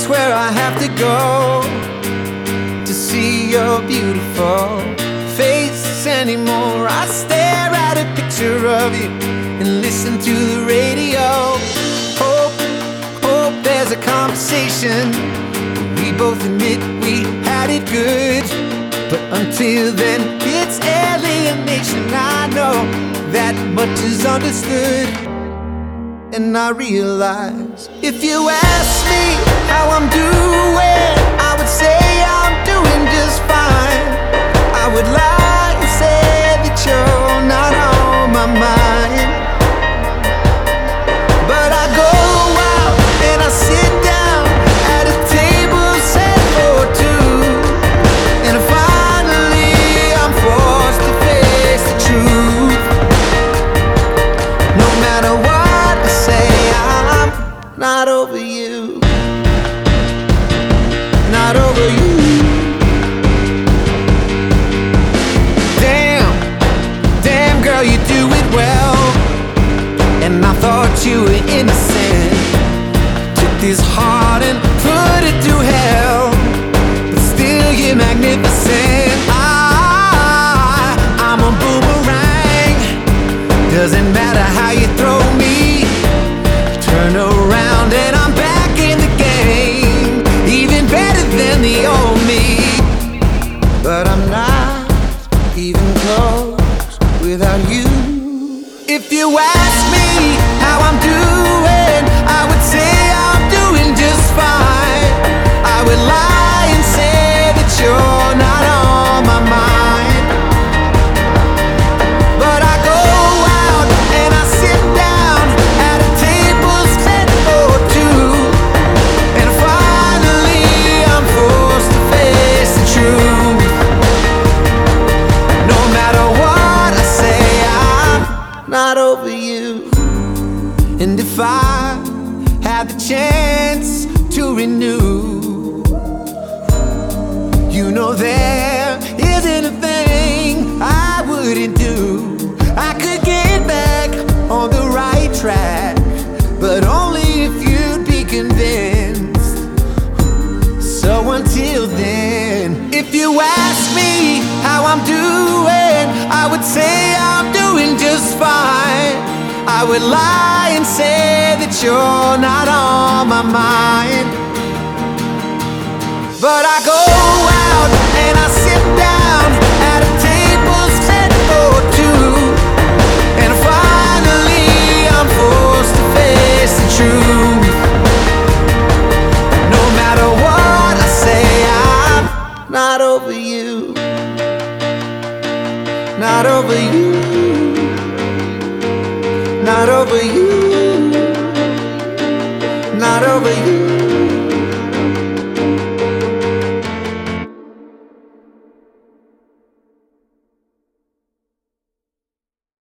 place where I have to go to see your beautiful face anymore. I stare at a picture of you and listen to the radio. Hope there's a conversation. We both admit we had it good, but until then it's alienation. I know that much is understood. And I realize if you ask me how I'm doing, I would say I'm doing just fine. I would lie and say that you're not on my mind. But I go out and I sit down at a table set for two, and finally I'm forced to face the truth. No matter what not over you, not over you. Damn girl, you do it well. And I thought you were innocent. Took this heart and put it to hell, but still you're magnificent. I'm a boomerang. Doesn't matter how you throw me, turn around and I'm back in the game, even better than the old me. But I'm not even close without you. If you ask me how I'm doing, I would say I'm doing just fine. I would lie and say that you're not on my mind. But I go out and I sit down at a table set for two, and finally I'm forced to face the truth. No matter what I say, I'm not over you. And if I had the chance to renew, you know there isn't a thing I wouldn't do. I could get back on the right track, but only if you'd be convinced. So until then, if you ask me how I'm doing, I would say I'm doing just fine. I would lie and say that you're not on my mind. But I go out and I sit down at a table set for two, and finally I'm forced to face the truth. No matter what I say, I'm not over you, not over you, not over you, not over you.